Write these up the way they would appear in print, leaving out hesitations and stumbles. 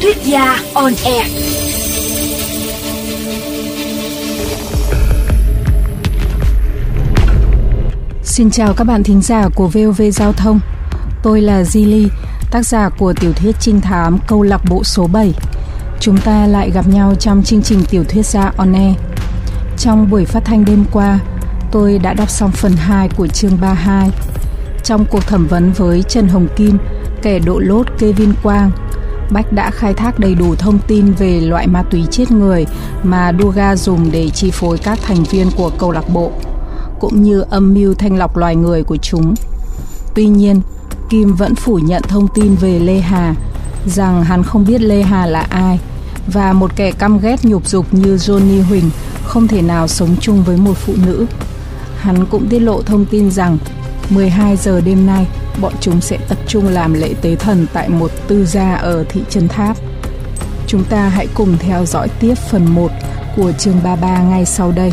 Thuyết gia on air. Xin chào các bạn thính giả của VOV Giao thông. Tôi là Zili, tác giả của tiểu thuyết trinh thám Câu lạc bộ số 7. Chúng ta lại gặp nhau trong chương trình Tiểu thuyết gia on air. Trong buổi phát thanh đêm qua, tôi đã đọc xong phần 2 của chương 32. Trong cuộc thẩm vấn với Trần Hồng Kim, kẻ độ lốt Kevin Quang, Bách đã khai thác đầy đủ thông tin về loại ma túy chết người mà Duga dùng để chi phối các thành viên của câu lạc bộ, cũng như âm mưu thanh lọc loài người của chúng. Tuy nhiên, Kim vẫn phủ nhận thông tin về Lê Hà, rằng hắn không biết Lê Hà là ai, và một kẻ căm ghét nhục dục như Johnny Huỳnh không thể nào sống chung với một phụ nữ. Hắn cũng tiết lộ thông tin rằng 12 giờ đêm nay, bọn chúng sẽ tập trung làm lễ tế thần tại một tư gia ở thị trấn Tháp. Chúng ta hãy cùng theo dõi tiếp phần 1 của chương 33 ngay sau đây.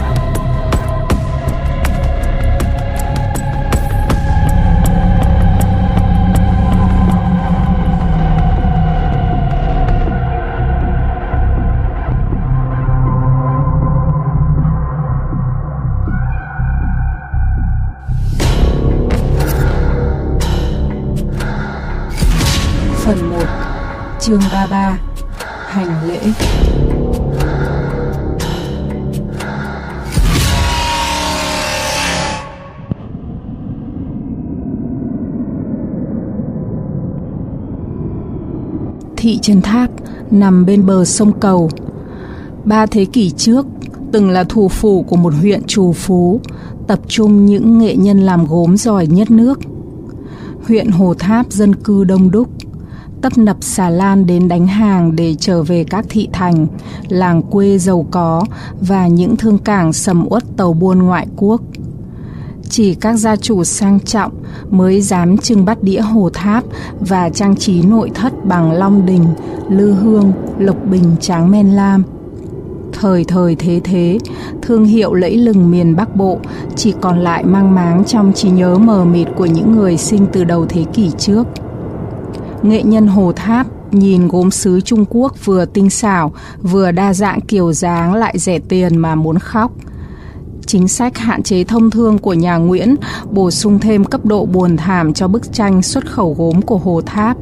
Phần 1, chương 33, hành lễ. Thị trấn Tháp nằm bên bờ sông Cầu. 3 thế kỷ trước, từng là thủ phủ của một huyện trù phú, tập trung những nghệ nhân làm gốm giỏi nhất nước. Huyện Hồ Tháp dân cư đông đúc, tấp nập xà lan đến đánh hàng để trở về các thị thành, làng quê giàu có và những thương cảng sầm uất tàu buôn ngoại quốc. Chỉ các gia chủ sang trọng mới dám trưng bắt đĩa Hồ Tháp và trang trí nội thất bằng long đình, lư hương, lộc bình tráng men lam. Thời thế, thương hiệu lẫy lừng miền Bắc Bộ chỉ còn lại mang máng trong trí nhớ mờ mịt của những người sinh từ đầu thế kỷ trước. Nghệ nhân Hồ Tháp nhìn gốm sứ Trung Quốc vừa tinh xảo, vừa đa dạng kiểu dáng lại rẻ tiền mà muốn khóc. Chính sách hạn chế thông thương của nhà Nguyễn bổ sung thêm cấp độ buồn thảm cho bức tranh xuất khẩu gốm của Hồ Tháp.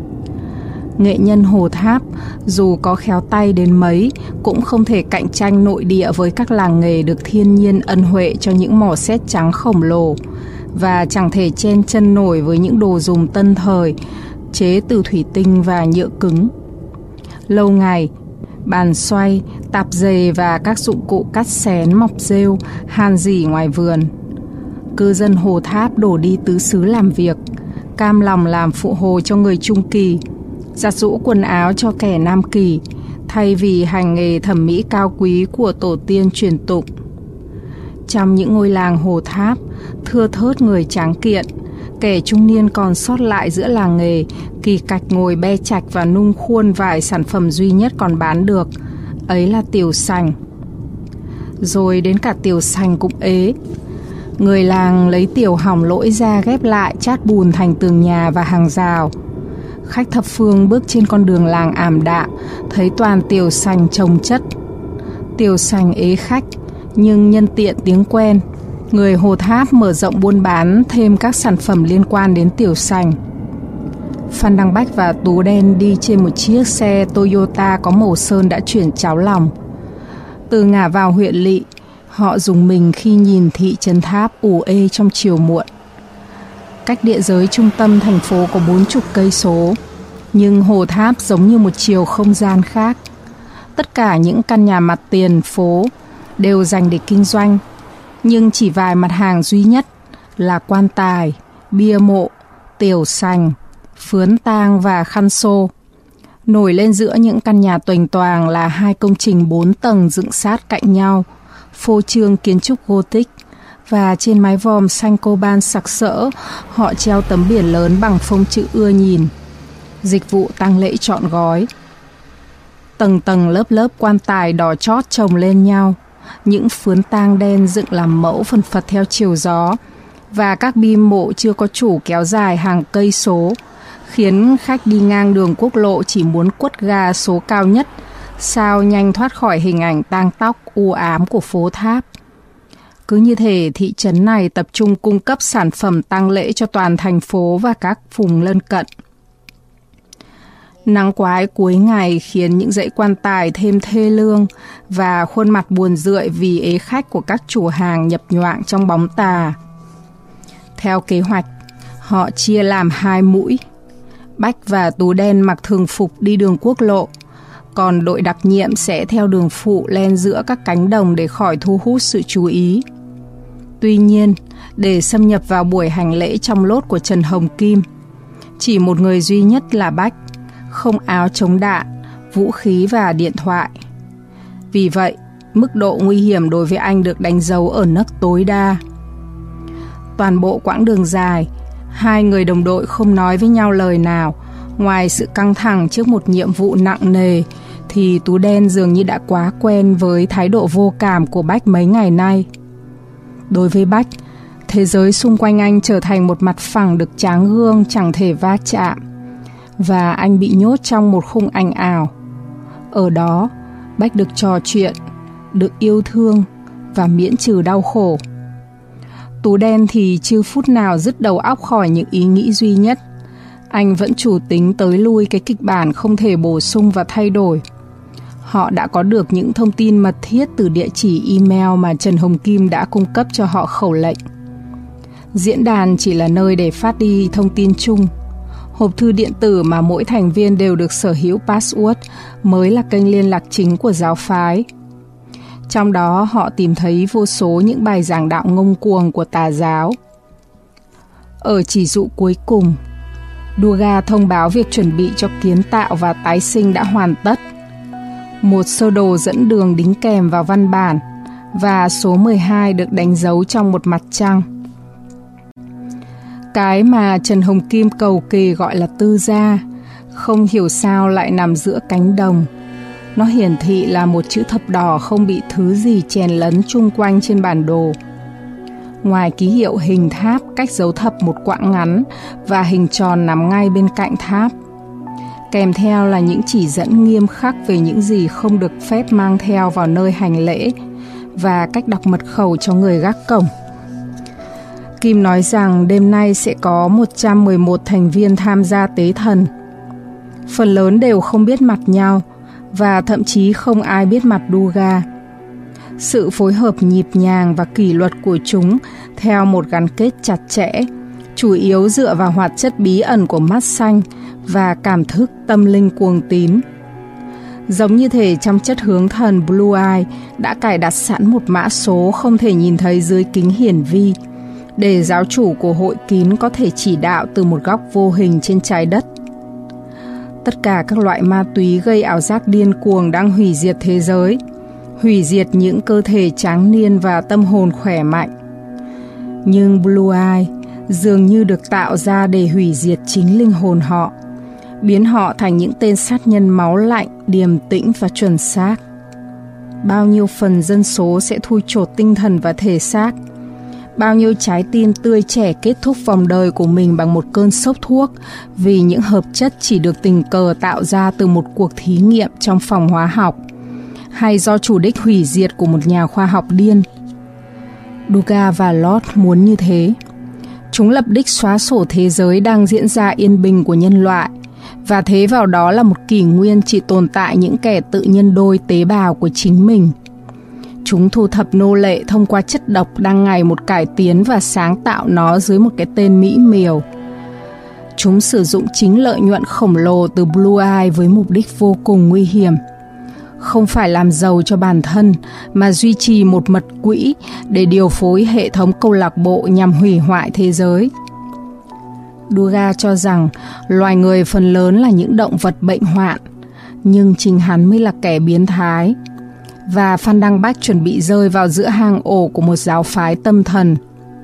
Nghệ nhân Hồ Tháp dù có khéo tay đến mấy cũng không thể cạnh tranh nội địa với các làng nghề được thiên nhiên ân huệ cho những mỏ sét trắng khổng lồ, và chẳng thể chen chân nổi với những đồ dùng tân thời chế từ thủy tinh và nhựa cứng. Lâu ngày, bàn xoay, tạp dề và các dụng cụ cắt xén mọc rêu han rỉ ngoài vườn. Cư dân Hồ Tháp đổ đi tứ xứ làm việc, cam lòng làm phụ hồ cho người Trung Kỳ, giặt giũ quần áo cho kẻ Nam Kỳ, thay vì hành nghề thẩm mỹ cao quý của tổ tiên truyền tụng. Trong những ngôi làng Hồ Tháp, thưa thớt người tráng kiện, kẻ trung niên còn sót lại giữa làng nghề kỳ cạch ngồi be chạch và nung khuôn vài sản phẩm duy nhất còn bán được, ấy là tiểu sành. Rồi đến cả tiểu sành cũng ế. Người làng lấy tiểu hỏng lỗi ra ghép lại chát bùn thành tường nhà và hàng rào. Khách thập phương bước trên con đường làng ảm đạm, thấy toàn tiểu sành chồng chất. Tiểu sành ế khách, nhưng nhân tiện tiếng quen, người Hồ Tháp mở rộng buôn bán thêm các sản phẩm liên quan đến tiểu sành. Phan Đăng Bách và Tú Đen đi trên một chiếc xe Toyota có màu sơn đã chuyển cháo lòng. Từ ngả vào huyện lỵ, họ rùng mình khi nhìn thị trấn Tháp ù ê trong chiều muộn. Cách địa giới trung tâm thành phố có 40 cây số, nhưng Hồ Tháp giống như một chiều không gian khác. Tất cả những căn nhà mặt tiền phố đều dành để kinh doanh, nhưng chỉ vài mặt hàng duy nhất là quan tài, bia mộ, tiểu sành, phướn tang và khăn xô. Nổi lên giữa những căn nhà toành toàng là 2 công trình 4 tầng dựng sát cạnh nhau, phô trương kiến trúc Gothic, và trên mái vòm xanh coban sặc sỡ, họ treo tấm biển lớn bằng phông chữ ưa nhìn: dịch vụ tang lễ trọn gói. Tầng tầng lớp lớp quan tài đỏ chót chồng lên nhau, những phướn tang đen dựng làm mẫu phần phật theo chiều gió, và các bi mộ chưa có chủ kéo dài hàng cây số, khiến khách đi ngang đường quốc lộ chỉ muốn quất ga số cao nhất, sao nhanh thoát khỏi hình ảnh tang tóc u ám của phố Tháp. Cứ như thể thị trấn này tập trung cung cấp sản phẩm tang lễ cho toàn thành phố và các vùng lân cận. Nắng quái cuối ngày khiến những dãy quan tài thêm thê lương và khuôn mặt buồn rười vì ế khách của các chủ hàng nhập nhoạng trong bóng tà. Theo kế hoạch, họ chia làm 2 mũi. Bách và Tú Đen mặc thường phục đi đường quốc lộ, còn đội đặc nhiệm sẽ theo đường phụ len giữa các cánh đồng để khỏi thu hút sự chú ý. Tuy nhiên, để xâm nhập vào buổi hành lễ trong lốt của Trần Hồng Kim, chỉ một người duy nhất là Bách, không áo chống đạn, vũ khí và điện thoại. Vì vậy, mức độ nguy hiểm đối với anh được đánh dấu ở nấc tối đa. Toàn bộ quãng đường dài, 2 người đồng đội không nói với nhau lời nào. Ngoài sự căng thẳng trước một nhiệm vụ nặng nề, thì Tú Đen dường như đã quá quen với thái độ vô cảm của Bách mấy ngày nay. Đối với Bách, thế giới xung quanh anh trở thành một mặt phẳng được tráng gương chẳng thể va chạm, và anh bị nhốt trong một khung ảnh ảo. Ở đó, Bách được trò chuyện, được yêu thương và miễn trừ đau khổ. Tú Đen thì chưa phút nào dứt đầu óc khỏi những ý nghĩ duy nhất. Anh vẫn chủ tính tới lui cái kịch bản không thể bổ sung và thay đổi. Họ đã có được những thông tin mật thiết từ địa chỉ email mà Trần Hồng Kim đã cung cấp cho họ khẩu lệnh. Diễn đàn chỉ là nơi để phát đi thông tin chung. Hộp thư điện tử mà mỗi thành viên đều được sở hữu password mới là kênh liên lạc chính của giáo phái. Trong đó họ tìm thấy vô số những bài giảng đạo ngông cuồng của tà giáo. Ở chỉ dụ cuối cùng, Durga thông báo việc chuẩn bị cho kiến tạo và tái sinh đã hoàn tất. Một sơ đồ dẫn đường đính kèm vào văn bản, và số 12 được đánh dấu trong một mặt trăng. Cái mà Trần Hồng Kim cầu kỳ gọi là tư gia, không hiểu sao lại nằm giữa cánh đồng. Nó hiển thị là một chữ thập đỏ không bị thứ gì chèn lấn chung quanh trên bản đồ. Ngoài ký hiệu hình tháp cách dấu thập một quãng ngắn và hình tròn nằm ngay bên cạnh tháp, kèm theo là những chỉ dẫn nghiêm khắc về những gì không được phép mang theo vào nơi hành lễ và cách đọc mật khẩu cho người gác cổng. Kim nói rằng đêm nay sẽ có 111 thành viên tham gia tế thần. Phần lớn đều không biết mặt nhau, và thậm chí không ai biết mặt Durga. Sự phối hợp nhịp nhàng và kỷ luật của chúng theo một gắn kết chặt chẽ, chủ yếu dựa vào hoạt chất bí ẩn của mắt xanh và cảm thức tâm linh cuồng tín. Giống như thể trong chất hướng thần Blue Eye đã cài đặt sẵn một mã số không thể nhìn thấy dưới kính hiển vi, để giáo chủ của hội kín có thể chỉ đạo từ một góc vô hình trên trái đất. Tất cả các loại ma túy gây ảo giác điên cuồng đang hủy diệt thế giới, hủy diệt những cơ thể tráng niên và tâm hồn khỏe mạnh. Nhưng Blue Eye dường như được tạo ra để hủy diệt chính linh hồn họ, biến họ thành những tên sát nhân máu lạnh, điềm tĩnh và chuẩn xác. Bao nhiêu phần dân số sẽ thui chột tinh thần và thể xác, bao nhiêu trái tim tươi trẻ kết thúc vòng đời của mình bằng một cơn sốc thuốc vì những hợp chất chỉ được tình cờ tạo ra từ một cuộc thí nghiệm trong phòng hóa học, hay do chủ đích hủy diệt của một nhà khoa học điên. Durga và Lot muốn như thế. Chúng lập đích xóa sổ thế giới đang diễn ra yên bình của nhân loại, và thế vào đó là một kỷ nguyên chỉ tồn tại những kẻ tự nhân đôi tế bào của chính mình. Chúng thu thập nô lệ thông qua chất độc đang ngày một cải tiến và sáng tạo nó dưới một cái tên mỹ miều. Chúng sử dụng chính lợi nhuận khổng lồ từ Blue Eye với mục đích vô cùng nguy hiểm. Không phải làm giàu cho bản thân, mà duy trì một mật quỹ để điều phối hệ thống câu lạc bộ nhằm hủy hoại thế giới. Durga cho rằng loài người phần lớn là những động vật bệnh hoạn, nhưng chính hắn mới là kẻ biến thái. Và Phan Đăng Bách chuẩn bị rơi vào giữa hang ổ của một giáo phái tâm thần.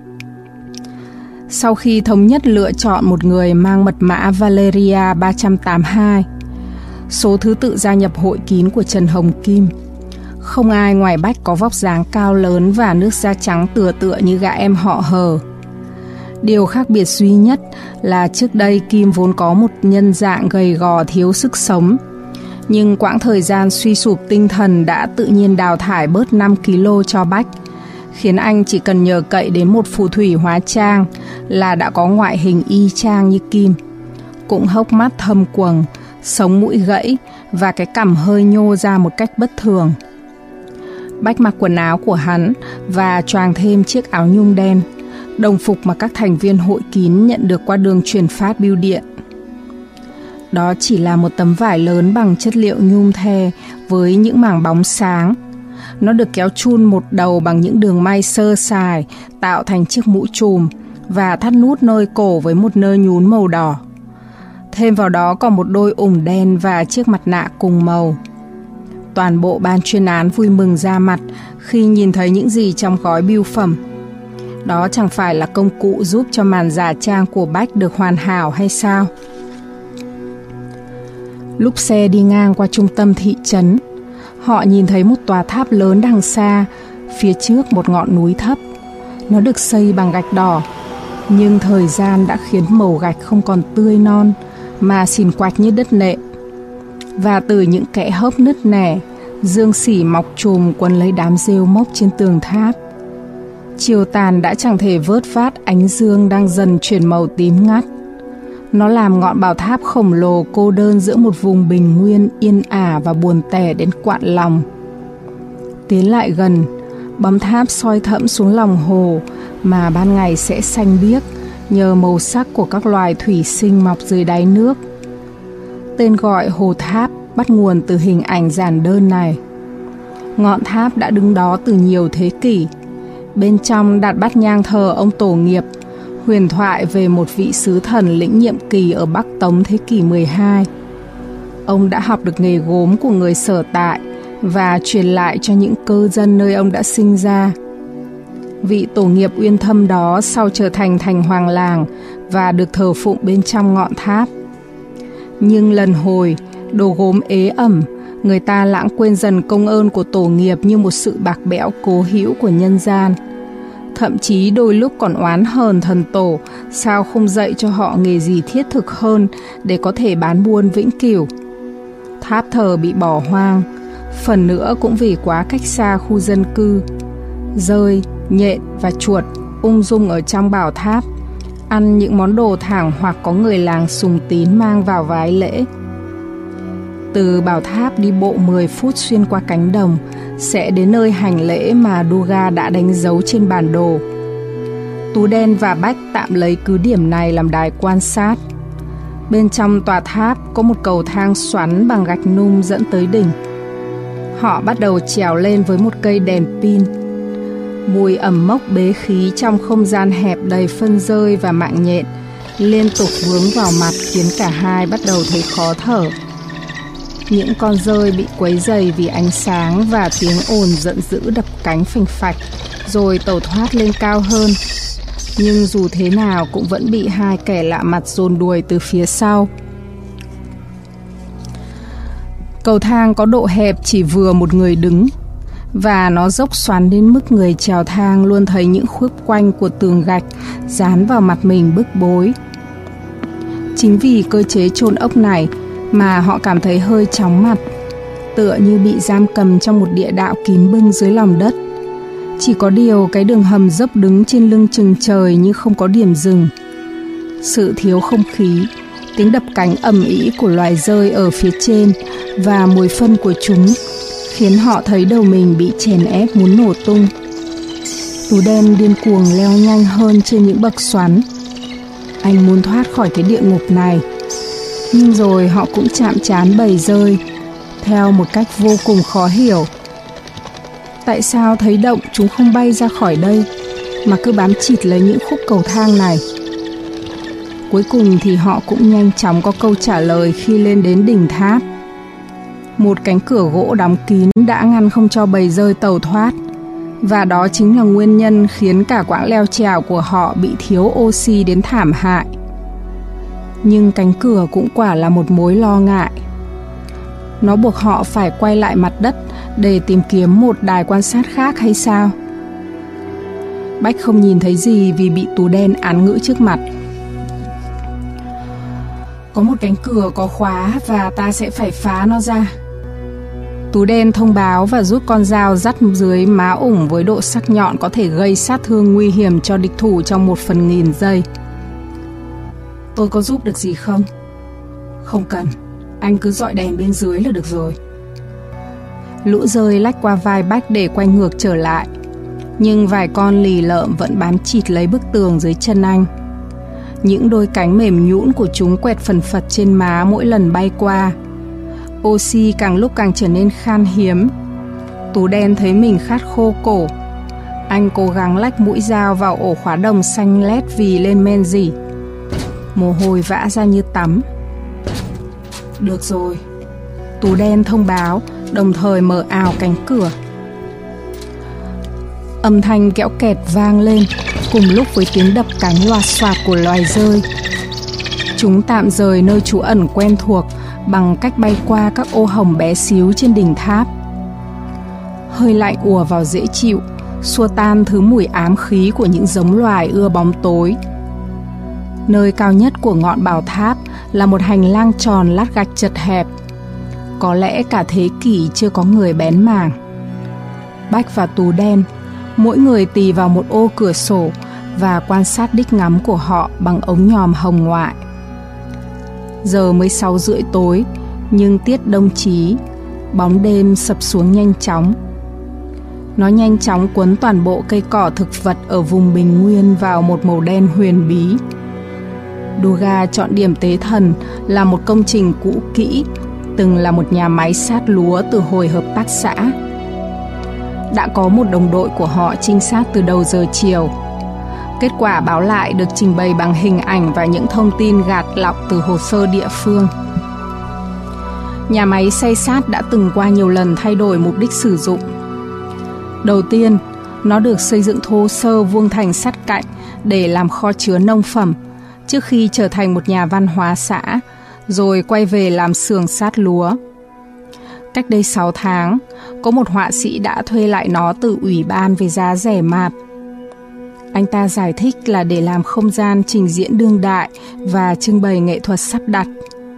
Sau khi thống nhất lựa chọn một người mang mật mã Valeria 382, số thứ tự gia nhập hội kín của Trần Hồng Kim, không ai ngoài Bách có vóc dáng cao lớn và nước da trắng tựa tựa như gã em họ Hờ. Điều khác biệt duy nhất là trước đây Kim vốn có một nhân dạng gầy gò thiếu sức sống. Nhưng quãng thời gian suy sụp tinh thần đã tự nhiên đào thải bớt 5 kg cho Bách, khiến anh chỉ cần nhờ cậy đến một phù thủy hóa trang là đã có ngoại hình y chang như Kim. Cũng hốc mắt thâm quầng, sống mũi gãy và cái cằm hơi nhô ra một cách bất thường. Bách mặc quần áo của hắn và choàng thêm chiếc áo nhung đen, đồng phục mà các thành viên hội kín nhận được qua đường truyền phát bưu điện. Đó chỉ là một tấm vải lớn bằng chất liệu nhung the với những mảng bóng sáng. Nó được kéo chun một đầu bằng những đường may sơ sài tạo thành chiếc mũ trùm và thắt nút nơi cổ với một nơ nhún màu đỏ. Thêm vào đó còn một đôi ủng đen và chiếc mặt nạ cùng màu. Toàn bộ ban chuyên án vui mừng ra mặt khi nhìn thấy những gì trong gói bưu phẩm. Đó chẳng phải là công cụ giúp cho màn giả trang của Bách được hoàn hảo hay sao? Lúc xe đi ngang qua trung tâm thị trấn, họ nhìn thấy một tòa tháp lớn đằng xa, phía trước một ngọn núi thấp. Nó được xây bằng gạch đỏ, nhưng thời gian đã khiến màu gạch không còn tươi non mà xìn quạch như đất nện. Và từ những kẽ hốc nứt nẻ, dương xỉ mọc trùm quấn lấy đám rêu mốc trên tường tháp. Chiều tàn đã chẳng thể vớt vát ánh dương đang dần chuyển màu tím ngắt. Nó làm ngọn bảo tháp khổng lồ cô đơn giữa một vùng bình nguyên yên ả và buồn tẻ đến quặn lòng. Tiến lại gần, bóng tháp soi thẫm xuống lòng hồ mà ban ngày sẽ xanh biếc nhờ màu sắc của các loài thủy sinh mọc dưới đáy nước. Tên gọi hồ tháp bắt nguồn từ hình ảnh giản đơn này. Ngọn tháp đã đứng đó từ nhiều thế kỷ. Bên trong đặt bát nhang thờ ông tổ nghiệp, huyền thoại về một vị sứ thần lĩnh nhiệm kỳ ở Bắc Tống thế kỷ 12. Ông đã học được nghề gốm của người sở tại và truyền lại cho những cư dân nơi ông đã sinh ra. Vị tổ nghiệp uyên thâm đó sau trở thành thành hoàng làng và được thờ phụng bên trong ngọn tháp. Nhưng lần hồi, đồ gốm ế ẩm, người ta lãng quên dần công ơn của tổ nghiệp như một sự bạc bẽo cố hữu của nhân gian. Thậm chí đôi lúc còn oán hờn thần tổ sao không dạy cho họ nghề gì thiết thực hơn để có thể bán buôn vĩnh cửu. Tháp thờ bị bỏ hoang, phần nữa cũng vì quá cách xa khu dân cư. Dơi, nhện và chuột ung dung ở trong bảo tháp, ăn những món đồ thảng hoặc có người làng sùng tín mang vào vái lễ. Từ bảo tháp đi bộ 10 phút xuyên qua cánh đồng sẽ đến nơi hành lễ mà Duga đã đánh dấu trên bản đồ. Tú Đen và Bách tạm lấy cứ điểm này làm đài quan sát. Bên trong tòa tháp có một cầu thang xoắn bằng gạch nung dẫn tới đỉnh. Họ bắt đầu trèo lên với một cây đèn pin. Mùi ẩm mốc bế khí trong không gian hẹp đầy phân dơi và mạng nhện liên tục vướng vào mặt khiến cả hai bắt đầu thấy khó thở. Những con dơi bị quấy rầy vì ánh sáng và tiếng ồn giận dữ đập cánh phành phạch rồi tẩu thoát lên cao hơn. Nhưng dù thế nào cũng vẫn bị hai kẻ lạ mặt dồn đuổi từ phía sau. Cầu thang có độ hẹp chỉ vừa một người đứng, và nó dốc xoắn đến mức người trèo thang luôn thấy những khuếch quanh của tường gạch dán vào mặt mình bức bối. Chính vì cơ chế chôn ốc này mà họ cảm thấy hơi chóng mặt, tựa như bị giam cầm trong một địa đạo kín bưng dưới lòng đất. Chỉ có điều cái đường hầm dốc đứng trên lưng chừng trời như không có điểm dừng. Sự thiếu không khí, tiếng đập cánh ầm ĩ của loài dơi ở phía trên và mùi phân của chúng khiến họ thấy đầu mình bị chèn ép muốn nổ tung. Tú Đen điên cuồng leo nhanh hơn trên những bậc xoắn. Anh muốn thoát khỏi cái địa ngục này. Nhưng rồi họ cũng chạm trán bầy dơi theo một cách vô cùng khó hiểu. Tại sao thấy động chúng không bay ra khỏi đây mà cứ bám chịt lấy những khúc cầu thang này? Cuối cùng thì họ cũng nhanh chóng có câu trả lời khi lên đến đỉnh tháp. Một cánh cửa gỗ đóng kín đã ngăn không cho bầy dơi tẩu thoát, và đó chính là nguyên nhân khiến cả quãng leo trèo của họ bị thiếu oxy đến thảm hại. Nhưng cánh cửa cũng quả là một mối lo ngại. Nó buộc họ phải quay lại mặt đất để tìm kiếm một đài quan sát khác hay sao? Bách không nhìn thấy gì vì bị Tú Đen án ngữ trước mặt. Có một cánh cửa có khóa và ta sẽ phải phá nó ra. Tú Đen thông báo và rút con dao dắt dưới má ủng với độ sắc nhọn có thể gây sát thương nguy hiểm cho địch thủ trong 1/1000 giây. Tôi có giúp được gì không? Không cần, anh cứ dọi đèn bên dưới là được rồi. Lũ rơi lách qua vai Bách để quay ngược trở lại, nhưng vài con lì lợm vẫn bám chịt lấy bức tường dưới chân anh. Những đôi cánh mềm nhũn của chúng quẹt phần phật trên má mỗi lần bay qua. Oxy càng lúc càng trở nên khan hiếm. Tú Đen thấy mình khát khô cổ. Anh cố gắng lách mũi dao vào ổ khóa đồng xanh lét vì lên men rỉ. Mồ hôi vã ra như tắm. Được rồi, Tú Đen thông báo, đồng thời mở ào cánh cửa. Âm thanh kẽo kẹt vang lên cùng lúc với tiếng đập cánh loạt xoạt của loài rơi. Chúng tạm rời nơi trú ẩn quen thuộc bằng cách bay qua các ô hồng bé xíu trên đỉnh tháp. Hơi lạnh ùa vào dễ chịu, xua tan thứ mùi ám khí của những giống loài ưa bóng tối. Nơi cao nhất của ngọn bảo tháp là một hành lang tròn lát gạch chật hẹp. Có lẽ cả thế kỷ chưa có người bén mảng. Bách và Tú Đen, mỗi người tì vào một ô cửa sổ và quan sát đích ngắm của họ bằng ống nhòm hồng ngoại. Giờ mới 6:30 tối, nhưng tiết đông chí, bóng đêm sập xuống nhanh chóng. Nó nhanh chóng quấn toàn bộ cây cỏ thực vật ở vùng bình nguyên vào một màu đen huyền bí. Duga chọn điểm tế thần là một công trình cũ kỹ, từng là một nhà máy sát lúa từ hồi hợp tác xã. Đã có một đồng đội của họ trinh sát từ đầu giờ chiều. Kết quả báo lại được trình bày bằng hình ảnh và những thông tin gạt lọc từ hồ sơ địa phương. Nhà máy xay sát đã từng qua nhiều lần thay đổi mục đích sử dụng. Đầu tiên, nó được xây dựng thô sơ vuông thành sắt cạnh để làm kho chứa nông phẩm, trước khi trở thành một nhà văn hóa xã, rồi quay về làm xưởng sát lúa. Cách đây 6 tháng, có một họa sĩ đã thuê lại nó từ ủy ban với giá rẻ mạt. Anh ta giải thích là để làm không gian trình diễn đương đại và trưng bày nghệ thuật sắp đặt.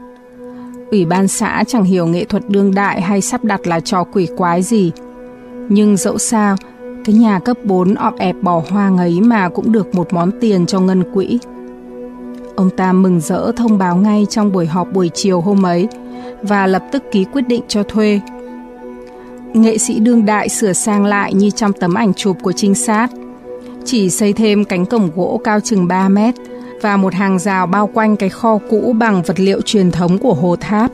Ủy ban xã chẳng hiểu nghệ thuật đương đại hay sắp đặt là trò quỷ quái gì. Nhưng dẫu sao, cái nhà cấp 4 ọp ẹp bỏ hoang ấy mà cũng được một món tiền cho ngân quỹ. Ông ta mừng rỡ thông báo ngay trong buổi họp buổi chiều hôm ấy và lập tức ký quyết định cho thuê. Nghệ sĩ đương đại sửa sang lại như trong tấm ảnh chụp của trinh sát. Chỉ xây thêm cánh cổng gỗ cao chừng 3 mét và một hàng rào bao quanh cái kho cũ bằng vật liệu truyền thống của hồ tháp.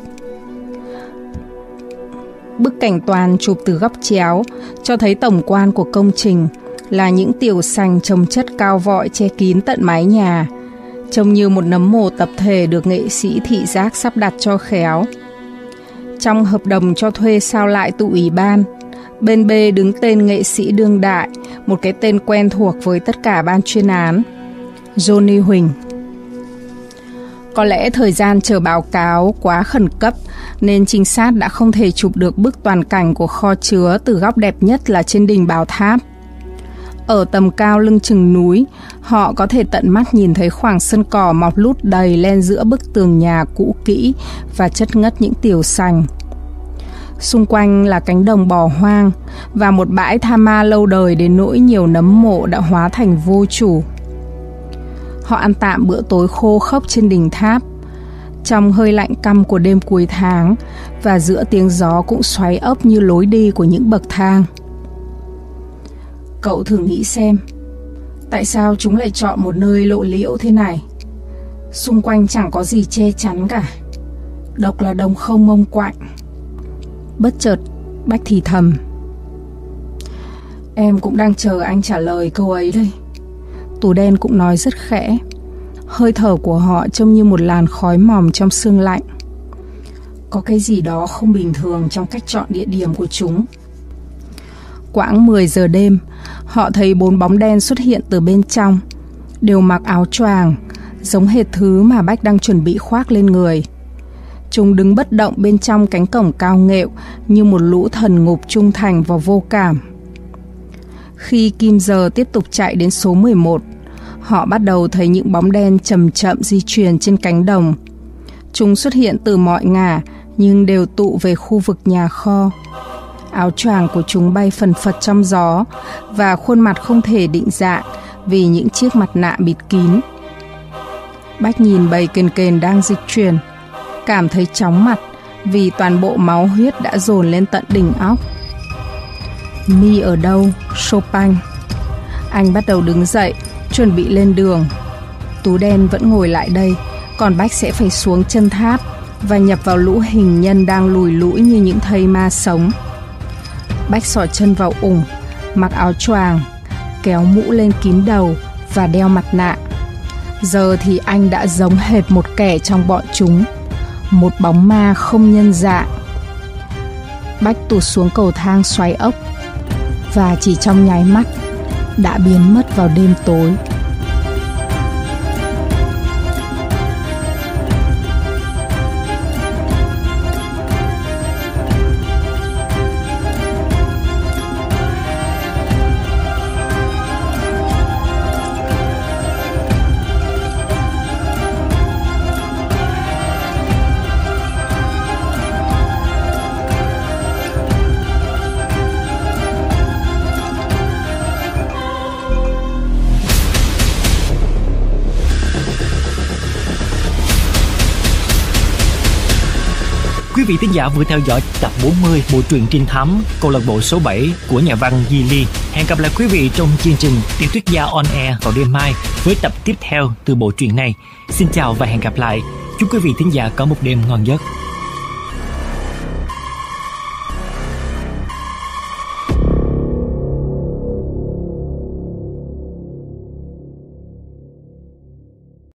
Bức cảnh toàn chụp từ góc chéo cho thấy tổng quan của công trình là những tiểu sành trồng chất cao vọi che kín tận mái nhà, trông như một nấm mồ tập thể được nghệ sĩ thị giác sắp đặt cho khéo. Trong hợp đồng cho thuê sao lại từ ủy ban, bên B đứng tên nghệ sĩ đương đại, một cái tên quen thuộc với tất cả ban chuyên án, Johnny Huỳnh. Có lẽ thời gian chờ báo cáo quá khẩn cấp nên trinh sát đã không thể chụp được bức toàn cảnh của kho chứa từ góc đẹp nhất là trên đỉnh bảo tháp. Ở tầm cao lưng chừng núi, họ có thể tận mắt nhìn thấy khoảng sân cỏ mọc lút đầy lên giữa bức tường nhà cũ kỹ và chất ngất những tiểu sành. Xung quanh là cánh đồng bỏ hoang và một bãi tha ma lâu đời đến nỗi nhiều nấm mộ đã hóa thành vô chủ. Họ ăn tạm bữa tối khô khốc trên đỉnh tháp, trong hơi lạnh căm của đêm cuối tháng và giữa tiếng gió cũng xoáy ốc như lối đi của những bậc thang. Cậu thử nghĩ xem, tại sao chúng lại chọn một nơi lộ liễu thế này? Xung quanh chẳng có gì che chắn cả, độc là đồng không mông quạnh. Bất chợt, Bách thì thầm. Em cũng đang chờ anh trả lời câu ấy đây. Tú Đen cũng nói rất khẽ. Hơi thở của họ trông như một làn khói mỏng trong sương lạnh. Có cái gì đó không bình thường trong cách chọn địa điểm của chúng. Quãng 10 giờ đêm, họ thấy 4 bóng đen xuất hiện từ bên trong, đều mặc áo choàng, giống hệt thứ mà Bách đang chuẩn bị khoác lên người. Chúng đứng bất động bên trong cánh cổng cao nghệu như một lũ thần ngục trung thành và vô cảm. Khi kim giờ tiếp tục chạy đến số 11, họ bắt đầu thấy những bóng đen chậm chậm di chuyển trên cánh đồng. Chúng xuất hiện từ mọi ngả nhưng đều tụ về khu vực nhà kho. Áo choàng của chúng bay phần phật trong gió và khuôn mặt không thể định dạng vì những chiếc mặt nạ bịt kín. Bách nhìn bầy kền kền đang dịch chuyển, cảm thấy chóng mặt vì toàn bộ máu huyết đã dồn lên tận đỉnh óc. Mi ở đâu? Chopin. Anh bắt đầu đứng dậy, chuẩn bị lên đường. Tú đen vẫn ngồi lại đây, còn Bách sẽ phải xuống chân tháp và nhập vào lũ hình nhân đang lùi lũi như những thây ma sống. Bách xỏ chân vào ủng, mặc áo choàng, kéo mũ lên kín đầu và đeo mặt nạ. Giờ thì anh đã giống hệt một kẻ trong bọn chúng, một bóng ma không nhân dạng. Bách tụt xuống cầu thang xoáy ốc và chỉ trong nháy mắt đã biến mất vào đêm tối. Quý vị thính giả vừa theo dõi tập 40 bộ truyện trinh thám câu lạc bộ số 7 của nhà văn Di Ly. Hẹn gặp lại quý vị trong chương trình Tiểu thuyết gia on air vào đêm mai với tập tiếp theo từ bộ truyện này. Xin chào và hẹn gặp lại. Chúc quý vị thính giả có một đêm ngon giấc.